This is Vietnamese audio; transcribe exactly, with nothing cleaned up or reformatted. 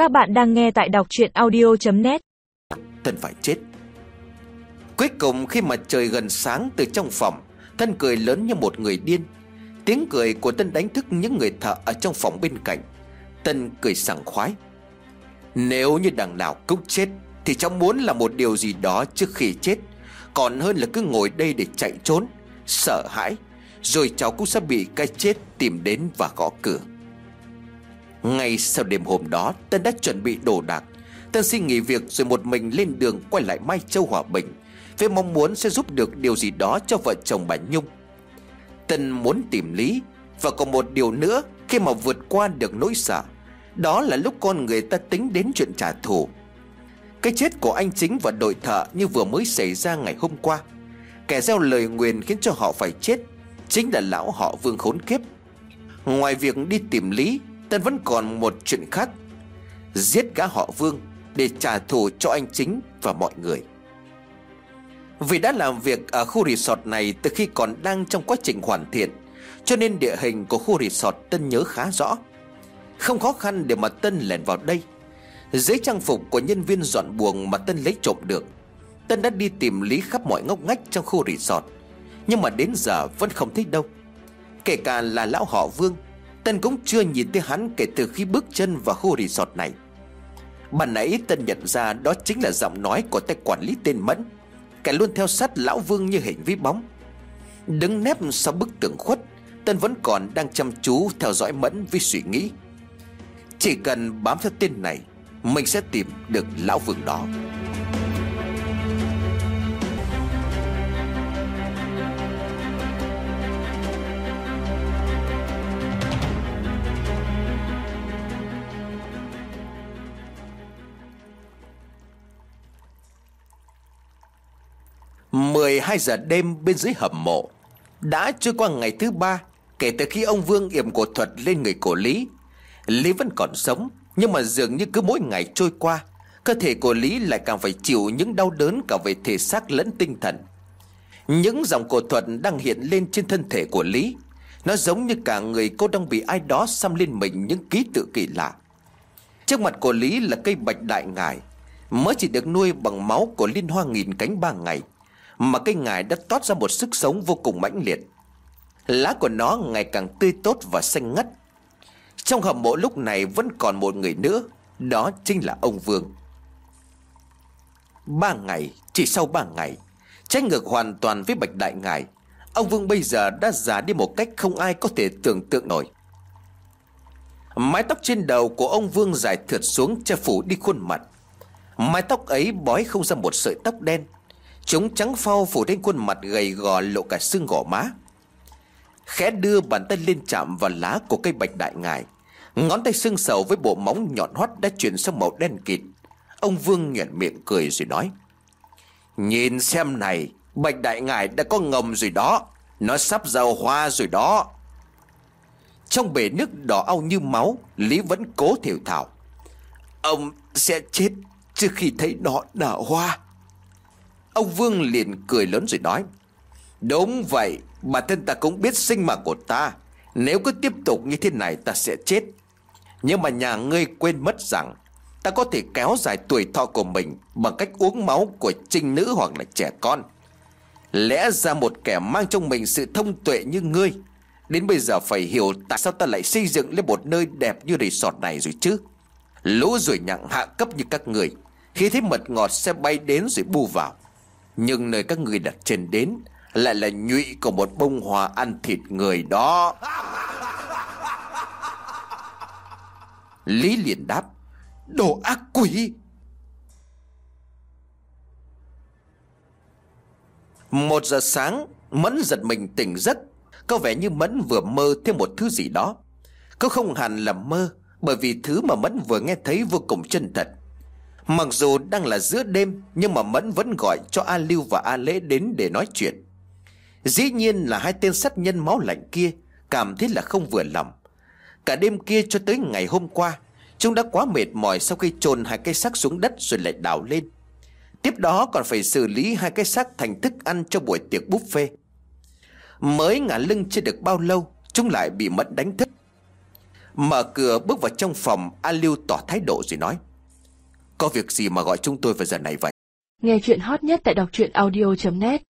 Các bạn đang nghe tại đọc truyện audio chấm net. Tân phải chết. Cuối cùng khi mà trời gần sáng, từ trong phòng Tân cười lớn như một người điên. Tiếng cười của Tân đánh thức những người thợ ở trong phòng bên cạnh. Tân cười sảng khoái. Nếu như đằng nào cũng chết thì cháu muốn là một điều gì đó trước khi chết, còn hơn là cứ ngồi đây để chạy trốn, sợ hãi, rồi cháu cũng sẽ bị cái chết tìm đến và gõ cửa. Ngay sau đêm hôm đó, Tân đã chuẩn bị đồ đạc. Tân xin nghỉ việc rồi một mình lên đường quay lại Mai Châu Hòa Bình, với mong muốn sẽ giúp được điều gì đó cho vợ chồng bà Nhung. Tân muốn tìm Lý. Và còn một điều nữa khi mà vượt qua được nỗi sợ, đó là lúc con người ta tính đến chuyện trả thù. Cái chết của anh Chính và đội thợ như vừa mới xảy ra ngày hôm qua. Kẻ gieo lời nguyền khiến cho họ phải chết chính là lão họ Vương khốn kiếp. Ngoài việc đi tìm Lý, Tân vẫn còn một chuyện khác: giết gã họ Vương để trả thù cho anh Chính và mọi người. Vì đã làm việc ở khu resort này từ khi còn đang trong quá trình hoàn thiện, cho nên địa hình của khu resort Tân nhớ khá rõ. Không khó khăn để mà Tân lẻn vào đây. Dưới trang phục của nhân viên dọn buồng mà Tân lấy trộm được, Tân đã đi tìm Lý khắp mọi ngóc ngách trong khu resort, nhưng mà đến giờ vẫn không thấy đâu. Kể cả là lão họ Vương, Tân cũng chưa nhìn thấy hắn kể từ khi bước chân vào khu resort này. Ban nãy Tân nhận ra đó chính là giọng nói của tay quản lý tên Mẫn, kẻ luôn theo sát lão Vương như hình với bóng. Đứng nép sau bức tường khuất, Tân vẫn còn đang chăm chú theo dõi Mẫn với suy nghĩ: chỉ cần bám theo tên này, mình sẽ tìm được lão Vương đó. mười hai giờ đêm bên dưới hầm mộ. Đã trôi qua ngày thứ ba kể từ khi ông Vương yểm cổ thuật lên người của Lý. Lý vẫn còn sống, nhưng mà dường như cứ mỗi ngày trôi qua, cơ thể của Lý lại càng phải chịu những đau đớn cả về thể xác lẫn tinh thần. Những dòng cổ thuật đang hiện lên trên thân thể của Lý, nó giống như cả người cô đang bị ai đó xăm lên mình những ký tự kỳ lạ. Trước mặt của Lý là cây bạch đại ngải, mới chỉ được nuôi bằng máu của liên hoa nghìn cánh ba ngày, mà cây ngải đã toát ra một sức sống vô cùng mãnh liệt. Lá của nó ngày càng tươi tốt và xanh ngắt. Trong hầm mộ lúc này vẫn còn một người nữa, đó chính là ông Vương. Ba ngày, chỉ sau ba ngày, trái ngược hoàn toàn với bạch đại ngải, ông Vương bây giờ đã già đi một cách không ai có thể tưởng tượng nổi. Mái tóc trên đầu của ông Vương dài thượt xuống che phủ đi khuôn mặt. Mái tóc ấy bói không ra một sợi tóc đen, chúng trắng phau phủ trên khuôn mặt gầy gò lộ cả xương gò má. Khẽ đưa bàn tay lên chạm vào lá của cây bạch đại ngải, ngón tay xương sầu với bộ móng nhọn hoắt đã chuyển sang màu đen kịt. Ông Vương nhoẻn miệng cười rồi nói: nhìn xem này, bạch đại ngải đã có ngầm rồi đó, nó sắp giàu hoa rồi đó. Trong bể nước đỏ au như máu, Lý vẫn cố thều thào: ông sẽ chết trước khi thấy nó nở hoa. Ông Vương liền cười lớn rồi nói: đúng vậy, bản thân ta cũng biết sinh mạng của ta, nếu cứ tiếp tục như thế này ta sẽ chết. Nhưng mà nhà ngươi quên mất rằng ta có thể kéo dài tuổi thọ của mình bằng cách uống máu của trinh nữ hoặc là trẻ con. Lẽ ra một kẻ mang trong mình sự thông tuệ như ngươi đến bây giờ phải hiểu tại sao ta lại xây dựng lên một nơi đẹp như resort này rồi chứ. Lũ ruồi nhặng hạ cấp như các người, khi thấy mật ngọt sẽ bay đến rồi bu vào, nhưng nơi các người đặt chân đến lại là nhụy của một bông hoa ăn thịt người đó. Lý liền đáp: đồ ác quỷ. Một giờ sáng, Mẫn giật mình tỉnh giấc. Có vẻ như Mẫn vừa mơ thêm một thứ gì đó. Có không hẳn là mơ, bởi vì thứ mà Mẫn vừa nghe thấy vô cùng chân thật. Mặc dù đang là giữa đêm, nhưng mà Mẫn vẫn gọi cho A Lưu và A Lễ đến để nói chuyện. Dĩ nhiên là hai tên sát nhân máu lạnh kia cảm thấy là không vừa lòng. Cả đêm kia cho tới ngày hôm qua, chúng đã quá mệt mỏi sau khi chôn hai cái xác xuống đất rồi lại đào lên. Tiếp đó còn phải xử lý hai cái xác thành thức ăn cho buổi tiệc buffet. Mới ngả lưng chưa được bao lâu, chúng lại bị Mẫn đánh thức. Mở cửa bước vào trong phòng, A Lưu tỏ thái độ rồi nói: Có việc gì mà gọi chúng tôi vào giờ này vậy? Nghe chuyện hot nhất tại đọc truyện audio chấm net.